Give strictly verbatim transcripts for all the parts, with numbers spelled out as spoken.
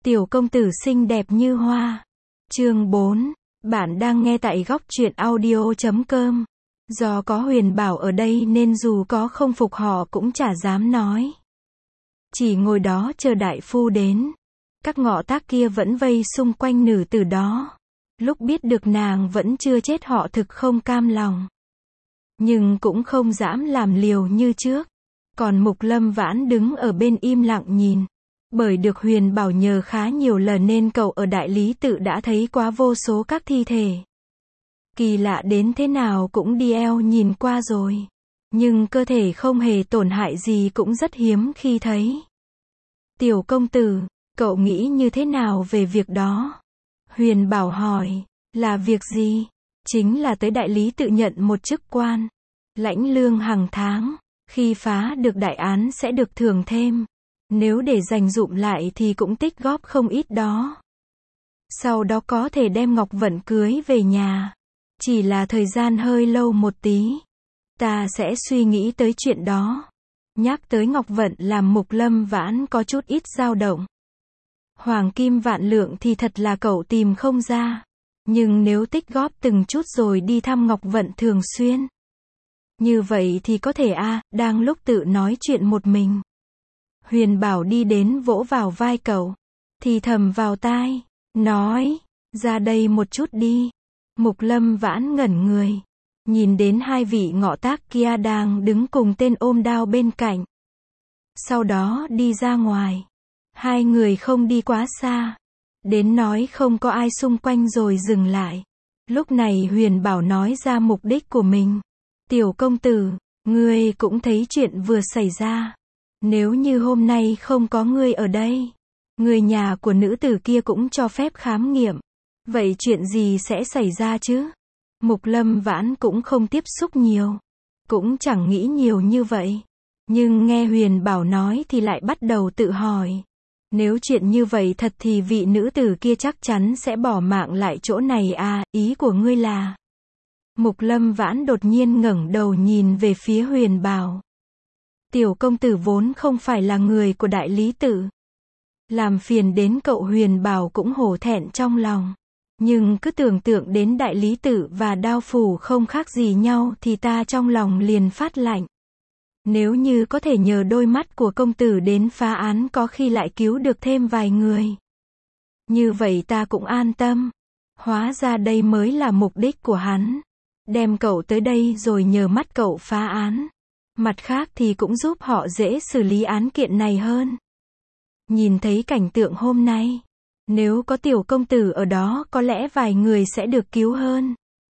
Tiểu công tử xinh đẹp như hoa. Chương bốn. Bạn đang nghe tại góc truyện audio chấm com. Do có Huyền Bảo ở đây nên dù có không phục họ cũng chả dám nói. Chỉ ngồi đó chờ đại phu đến. Các ngọ tác kia vẫn vây xung quanh nữ tử đó. Lúc biết được nàng vẫn chưa chết họ thực không cam lòng. Nhưng cũng không dám làm liều như trước. Còn Mục Lâm Vãn đứng ở bên im lặng nhìn. Bởi được Huyền Bảo nhờ khá nhiều lần nên cậu ở đại lý tự đã thấy quá vô số các thi thể. Kỳ lạ đến thế nào cũng đi eo nhìn qua rồi. Nhưng cơ thể không hề tổn hại gì cũng rất hiếm khi thấy. Tiểu công tử, cậu nghĩ như thế nào về việc đó? Huyền Bảo hỏi, là việc gì? Chính là tới đại lý tự nhận một chức quan. Lãnh lương hàng tháng. Khi phá được đại án sẽ được thưởng thêm. Nếu để dành dụm lại thì cũng tích góp không ít đó. Sau đó có thể đem Ngọc Vận cưới về nhà. Chỉ là thời gian hơi lâu một tí. Ta sẽ suy nghĩ tới chuyện đó. Nhắc tới Ngọc Vận làm Mục Lâm Vãn có chút ít dao động. Hoàng kim vạn lượng thì thật là cậu tìm không ra. Nhưng nếu tích góp từng chút rồi đi thăm Ngọc Vận thường xuyên. Như vậy thì có thể a à, đang lúc tự nói chuyện một mình. Huyền Bảo đi đến vỗ vào vai cậu. Thì thầm vào tai. Nói. Ra đây một chút đi. Mục Lâm Vãn ngẩn người. Nhìn đến hai vị ngọ tác kia đang đứng cùng tên ôm đao bên cạnh. Sau đó đi ra ngoài. Hai người không đi quá xa. Đến nói không có ai xung quanh rồi dừng lại. Lúc này Huyền Bảo nói ra mục đích của mình. Tiểu công tử, ngươi cũng thấy chuyện vừa xảy ra. Nếu như hôm nay không có ngươi ở đây, người nhà của nữ tử kia cũng cho phép khám nghiệm. Vậy chuyện gì sẽ xảy ra chứ? Mục Lâm Vãn cũng không tiếp xúc nhiều. Cũng chẳng nghĩ nhiều như vậy. Nhưng nghe Huyền Bảo nói thì lại bắt đầu tự hỏi. Nếu chuyện như vậy thật thì vị nữ tử kia chắc chắn sẽ bỏ mạng lại chỗ này à, ý của ngươi là... Mục Lâm Vãn đột nhiên ngẩng đầu nhìn về phía Huyền Bảo. Tiểu công tử vốn không phải là người của đại lý tự. Làm phiền đến cậu. Huyền Bảo cũng hổ thẹn trong lòng. Nhưng cứ tưởng tượng đến đại lý tự và đao phủ không khác gì nhau thì ta trong lòng liền phát lạnh. Nếu như có thể nhờ đôi mắt của công tử đến phá án có khi lại cứu được thêm vài người. Như vậy ta cũng an tâm. Hóa ra đây mới là mục đích của hắn. Đem cậu tới đây rồi nhờ mắt cậu phá án. Mặt khác thì cũng giúp họ dễ xử lý án kiện này hơn. Nhìn thấy cảnh tượng hôm nay. Nếu có tiểu công tử ở đó có lẽ vài người sẽ được cứu hơn.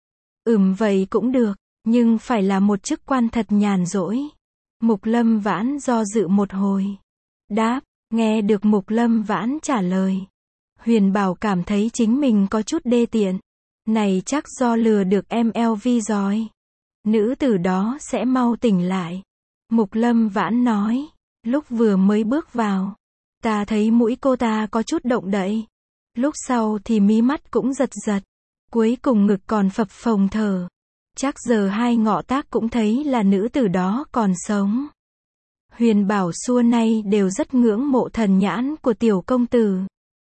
Ừm vậy cũng được. Nhưng phải là một chức quan thật nhàn rỗi. Mục Lâm Vãn do dự một hồi. Đáp. Nghe được Mục Lâm Vãn trả lời. Huyền Bảo cảm thấy chính mình có chút đê tiện. Này chắc do lừa được em lờ vê rồi. Nữ tử đó sẽ mau tỉnh lại. Mục Lâm Vãn nói. Lúc vừa mới bước vào. Ta thấy mũi cô ta có chút động đậy. Lúc sau thì mí mắt cũng giật giật. Cuối cùng ngực còn phập phồng thở. Chắc giờ hai ngọ tác cũng thấy là nữ tử đó còn sống. Huyền Bảo xưa nay đều rất ngưỡng mộ thần nhãn của tiểu công tử.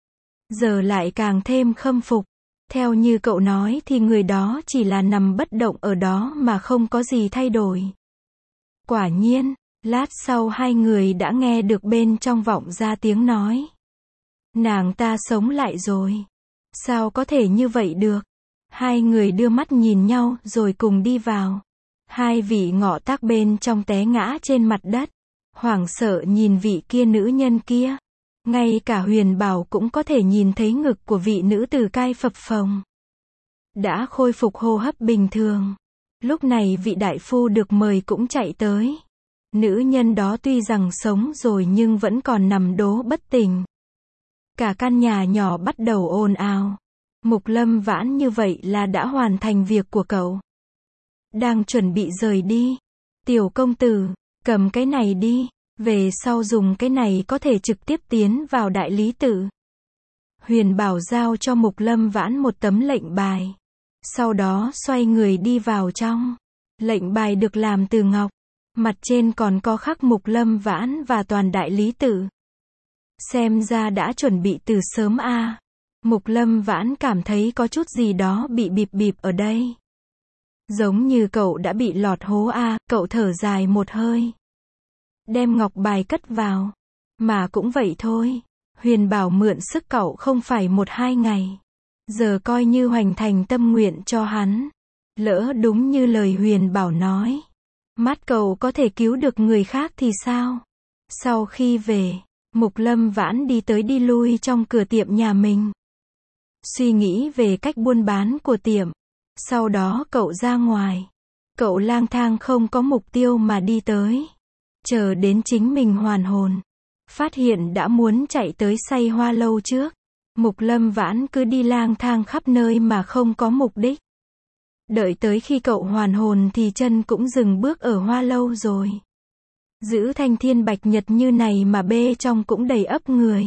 Giờ lại càng thêm khâm phục. Theo như cậu nói thì người đó chỉ là nằm bất động ở đó mà không có gì thay đổi. Quả nhiên, lát sau hai người đã nghe được bên trong vọng ra tiếng nói. Nàng ta sống lại rồi. Sao có thể như vậy được? Hai người đưa mắt nhìn nhau rồi cùng đi vào. Hai vị ngọ tác bên trong té ngã trên mặt đất. Hoảng sợ nhìn vị kia nữ nhân kia. Ngay cả Huyền Bảo cũng có thể nhìn thấy ngực của vị nữ tử cai phập phồng. Đã khôi phục hô hấp bình thường. Lúc này vị đại phu được mời cũng chạy tới. Nữ nhân đó tuy rằng sống rồi nhưng vẫn còn nằm đố bất tỉnh. Cả căn nhà nhỏ bắt đầu ồn ào. Mục Lâm Vãn như vậy là đã hoàn thành việc của cậu. Đang chuẩn bị rời đi. Tiểu công tử, cầm cái này đi. Về sau dùng cái này có thể trực tiếp tiến vào đại lý tự. Huyền Bảo giao cho Mục Lâm Vãn một tấm lệnh bài. Sau đó xoay người đi vào trong. Lệnh bài được làm từ ngọc. Mặt trên còn có khắc Mục Lâm Vãn và toàn đại lý tự. Xem ra đã chuẩn bị từ sớm a. Mục Lâm Vãn cảm thấy có chút gì đó bị bịp bịp ở đây. Giống như cậu đã bị lọt hố a, cậu thở dài một hơi. Đem ngọc bài cất vào. Mà cũng vậy thôi. Huyền Bảo mượn sức cậu không phải một hai ngày. Giờ coi như hoành thành tâm nguyện cho hắn. Lỡ đúng như lời Huyền Bảo nói. Mắt cậu có thể cứu được người khác thì sao? Sau khi về, Mục Lâm Vãn đi tới đi lui trong cửa tiệm nhà mình. Suy nghĩ về cách buôn bán của tiệm. Sau đó cậu ra ngoài. Cậu lang thang không có mục tiêu mà đi tới. Chờ đến chính mình hoàn hồn. Phát hiện đã muốn chạy tới Say Hoa Lâu trước. Mục Lâm Vãn cứ đi lang thang khắp nơi mà không có mục đích. Đợi tới khi cậu hoàn hồn thì chân cũng dừng bước ở Hoa Lâu rồi. Giữ thanh thiên bạch nhật như này mà bê trong cũng đầy ấp người.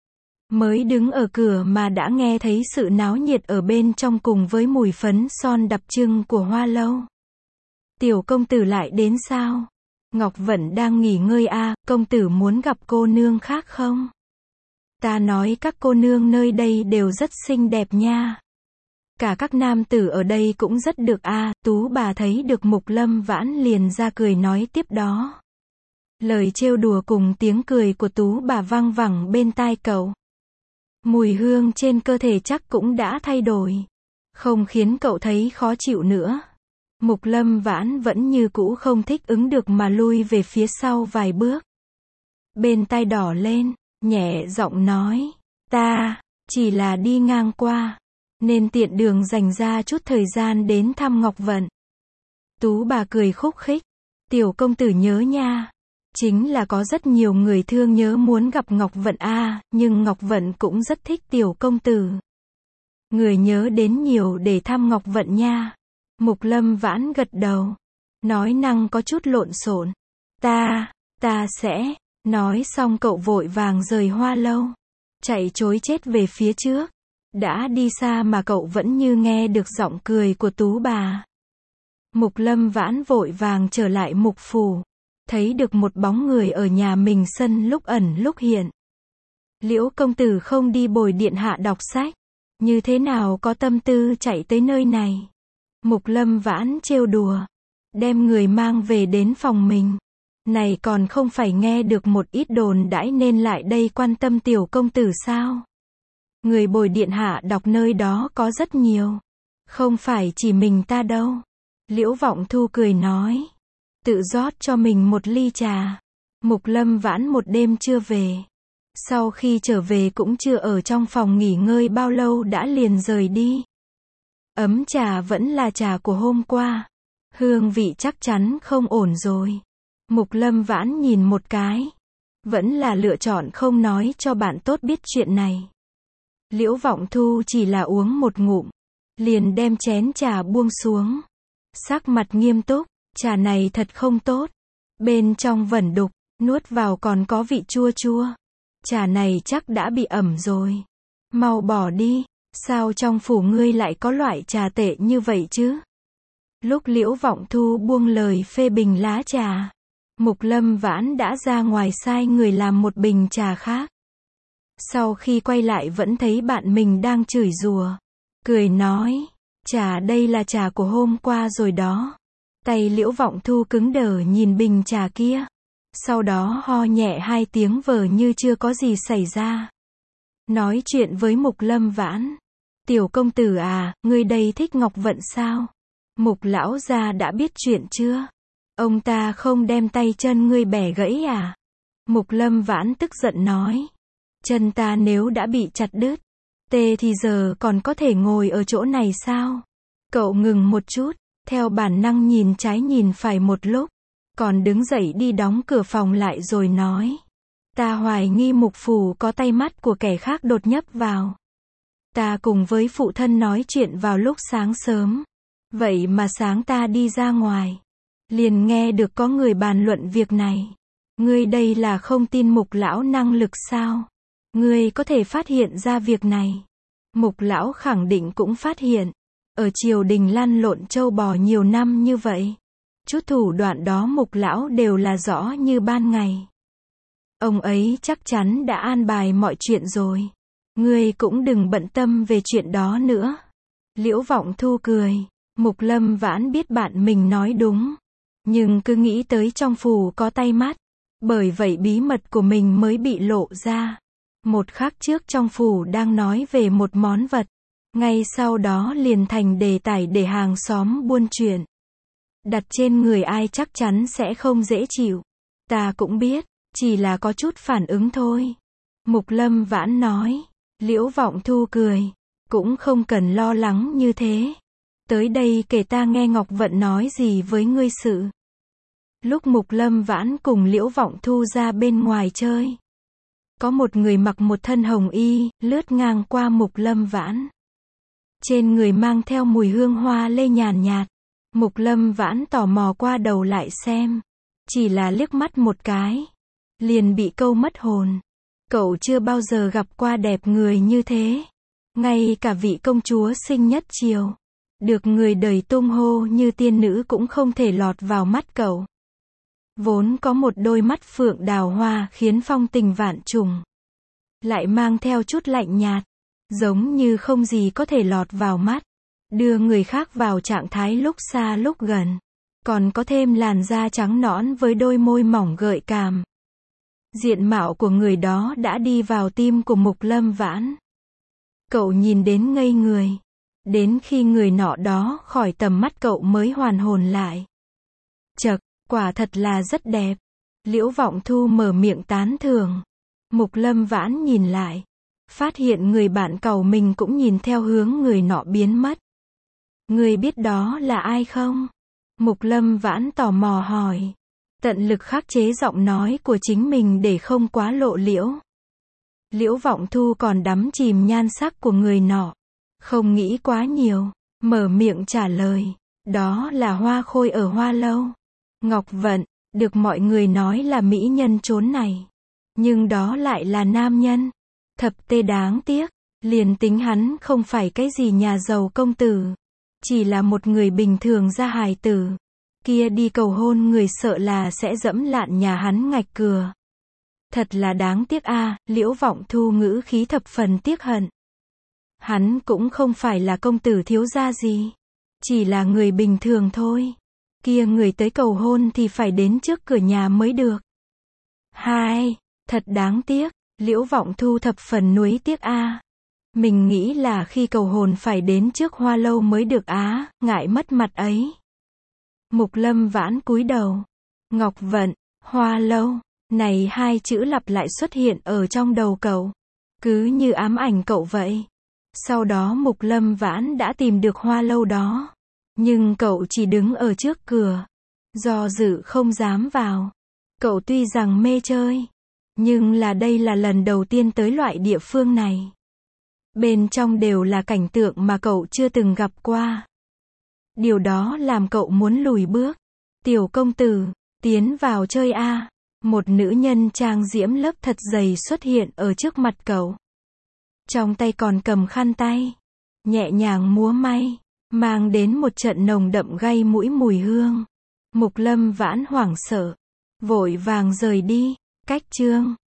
Mới đứng ở cửa mà đã nghe thấy sự náo nhiệt ở bên trong cùng với mùi phấn son đặc trưng của Hoa Lâu. Tiểu công tử lại đến sao? Ngọc Vận đang nghỉ ngơi a, công tử muốn gặp cô nương khác không? Ta nói các cô nương nơi đây đều rất xinh đẹp nha. Cả các nam tử ở đây cũng rất được a. Tú bà thấy được Mục Lâm Vãn liền ra cười nói tiếp đó. Lời trêu đùa cùng tiếng cười của Tú bà vang vẳng bên tai cậu. Mùi hương trên cơ thể chắc cũng đã thay đổi. Không khiến cậu thấy khó chịu nữa. Mục Lâm Vãn vẫn như cũ không thích ứng được mà lui về phía sau vài bước. Bên tai đỏ lên, nhẹ giọng nói. Ta, chỉ là đi ngang qua. Nên tiện đường dành ra chút thời gian đến thăm Ngọc Vận. Tú bà cười khúc khích. Tiểu công tử nhớ nha. Chính là có rất nhiều người thương nhớ muốn gặp Ngọc Vận a, nhưng Ngọc Vận cũng rất thích tiểu công tử. Người nhớ đến nhiều để thăm Ngọc Vận nha. Mục Lâm Vãn gật đầu. Nói năng có chút lộn xộn. Ta, ta sẽ. Nói xong cậu vội vàng rời Hoa Lâu. Chạy trối chết về phía trước. Đã đi xa mà cậu vẫn như nghe được giọng cười của Tú bà. Mục Lâm Vãn vội vàng trở lại mục phủ. Thấy được một bóng người ở nhà mình sân lúc ẩn lúc hiện. Liễu công tử không đi bồi điện hạ đọc sách. Như thế nào có tâm tư chạy tới nơi này? Mục Lâm Vãn trêu đùa. Đem người mang về đến phòng mình. Này còn không phải nghe được một ít đồn đãi nên lại đây quan tâm tiểu công tử sao? Người bồi điện hạ đọc nơi đó có rất nhiều. Không phải chỉ mình ta đâu. Liễu Vọng Thu cười nói. Tự rót cho mình một ly trà. Mục Lâm Vãn một đêm chưa về. Sau khi trở về cũng chưa ở trong phòng nghỉ ngơi bao lâu đã liền rời đi. Ấm trà vẫn là trà của hôm qua. Hương vị chắc chắn không ổn rồi. Mục Lâm Vãn nhìn một cái. Vẫn là lựa chọn không nói cho bạn tốt biết chuyện này. Liễu Vọng Thu chỉ là uống một ngụm. Liền đem chén trà buông xuống. Sắc mặt nghiêm túc. Trà này thật không tốt. Bên trong vẩn đục. Nuốt vào còn có vị chua chua. Trà này chắc đã bị ẩm rồi. Mau bỏ đi. Sao trong phủ ngươi lại có loại trà tệ như vậy chứ? Lúc Liễu Vọng Thu buông lời phê bình lá trà. Mục Lâm Vãn đã ra ngoài sai người làm một bình trà khác. Sau khi quay lại vẫn thấy bạn mình đang chửi rủa. Cười nói. Trà đây là trà của hôm qua rồi đó. Tay Liễu Vọng Thu cứng đờ nhìn bình trà kia. Sau đó ho nhẹ hai tiếng vờ như chưa có gì xảy ra. Nói chuyện với Mục Lâm Vãn. Tiểu công tử à, ngươi đây thích Ngọc Vận sao? Mục lão gia đã biết chuyện chưa? Ông ta không đem tay chân ngươi bẻ gãy à? Mục Lâm Vãn tức giận nói. Chân ta nếu đã bị chặt đứt, tê thì giờ còn có thể ngồi ở chỗ này sao? Cậu ngừng một chút, theo bản năng nhìn trái nhìn phải một lúc, còn đứng dậy đi đóng cửa phòng lại rồi nói. Ta hoài nghi mục phủ có tay mắt của kẻ khác đột nhập vào. Ta cùng với phụ thân nói chuyện vào lúc sáng sớm. Vậy mà sáng ta đi ra ngoài. Liền nghe được có người bàn luận việc này. Ngươi đây là không tin Mục lão năng lực sao? Ngươi có thể phát hiện ra việc này. Mục lão khẳng định cũng phát hiện. Ở triều đình lăn lộn trâu bò nhiều năm như vậy. Chút thủ đoạn đó Mục lão đều là rõ như ban ngày. Ông ấy chắc chắn đã an bài mọi chuyện rồi. Ngươi cũng đừng bận tâm về chuyện đó nữa. Liễu Vọng Thu cười. Mục Lâm Vãn biết bạn mình nói đúng. Nhưng cứ nghĩ tới trong phủ có tay mắt. Bởi vậy bí mật của mình mới bị lộ ra. Một khắc trước trong phủ đang nói về một món vật. Ngay sau đó liền thành đề tài để hàng xóm buôn chuyện. Đặt trên người ai chắc chắn sẽ không dễ chịu. Ta cũng biết, chỉ là có chút phản ứng thôi. Mục Lâm Vãn nói. Liễu Vọng Thu cười. Cũng không cần lo lắng như thế. Tới đây kể ta nghe Ngọc Vận nói gì với ngươi sự. Lúc Mục Lâm Vãn cùng Liễu Vọng Thu ra bên ngoài chơi. Có một người mặc một thân hồng y, lướt ngang qua Mục Lâm Vãn. Trên người mang theo mùi hương hoa lê nhàn nhạt. Mục Lâm Vãn tò mò qua đầu lại xem. Chỉ là liếc mắt một cái. Liền bị câu mất hồn. Cậu chưa bao giờ gặp qua đẹp người như thế. Ngay cả vị công chúa xinh nhất triều. Được người đời tung hô như tiên nữ cũng không thể lọt vào mắt cậu. Vốn có một đôi mắt phượng đào hoa khiến phong tình vạn trùng. Lại mang theo chút lạnh nhạt. Giống như không gì có thể lọt vào mắt. Đưa người khác vào trạng thái lúc xa lúc gần. Còn có thêm làn da trắng nõn với đôi môi mỏng gợi cảm. Diện mạo của người đó đã đi vào tim của Mục Lâm Vãn. Cậu nhìn đến ngây người. Đến khi người nọ đó khỏi tầm mắt cậu mới hoàn hồn lại. Chậc, quả thật là rất đẹp. Liễu Vọng Thu mở miệng tán thưởng. Mục Lâm Vãn nhìn lại. Phát hiện người bạn cầu mình cũng nhìn theo hướng người nọ biến mất. Người biết đó là ai không? Mục Lâm Vãn tò mò hỏi. Tận lực khắc chế giọng nói của chính mình để không quá lộ liễu. Liễu Vọng Thu còn đắm chìm nhan sắc của người nọ. Không nghĩ quá nhiều. Mở miệng trả lời. Đó là Hoa Khôi ở Hoa Lâu. Ngọc Vận, được mọi người nói là mỹ nhân chốn này. Nhưng đó lại là nam nhân. Thập tê đáng tiếc. Liền tính hắn không phải cái gì nhà giàu công tử. Chỉ là một người bình thường ra hài tử. Kia đi cầu hôn người sợ là sẽ dẫm lạn nhà hắn ngạch cửa. Thật là đáng tiếc a. À, Liễu Vọng Thu ngữ khí thập phần tiếc hận. Hắn cũng không phải là công tử thiếu gia gì. Chỉ là người bình thường thôi. Kia người tới cầu hôn thì phải đến trước cửa nhà mới được. Hai, thật đáng tiếc. Liễu Vọng Thu thập phần nuối tiếc a. À. Mình nghĩ là khi cầu hôn phải đến trước Hoa Lâu mới được á, ngại mất mặt ấy. Mục Lâm Vãn cúi đầu. Ngọc Vận, Hoa Lâu, này hai chữ lặp lại xuất hiện ở trong đầu cậu. Cứ như ám ảnh cậu vậy. Sau đó Mục Lâm Vãn đã tìm được Hoa Lâu đó. Nhưng cậu chỉ đứng ở trước cửa. Do dự không dám vào. Cậu tuy rằng mê chơi. Nhưng là đây là lần đầu tiên tới loại địa phương này. Bên trong đều là cảnh tượng mà cậu chưa từng gặp qua. Điều đó làm cậu muốn lùi bước. Tiểu công tử, tiến vào chơi a. À. Một nữ nhân trang diễm lớp thật dày xuất hiện ở trước mặt cậu. Trong tay còn cầm khăn tay. Nhẹ nhàng múa may. Mang đến một trận nồng đậm gây mũi mùi hương. Mục Lâm Vãn hoảng sợ. Vội vàng rời đi. Cách chương.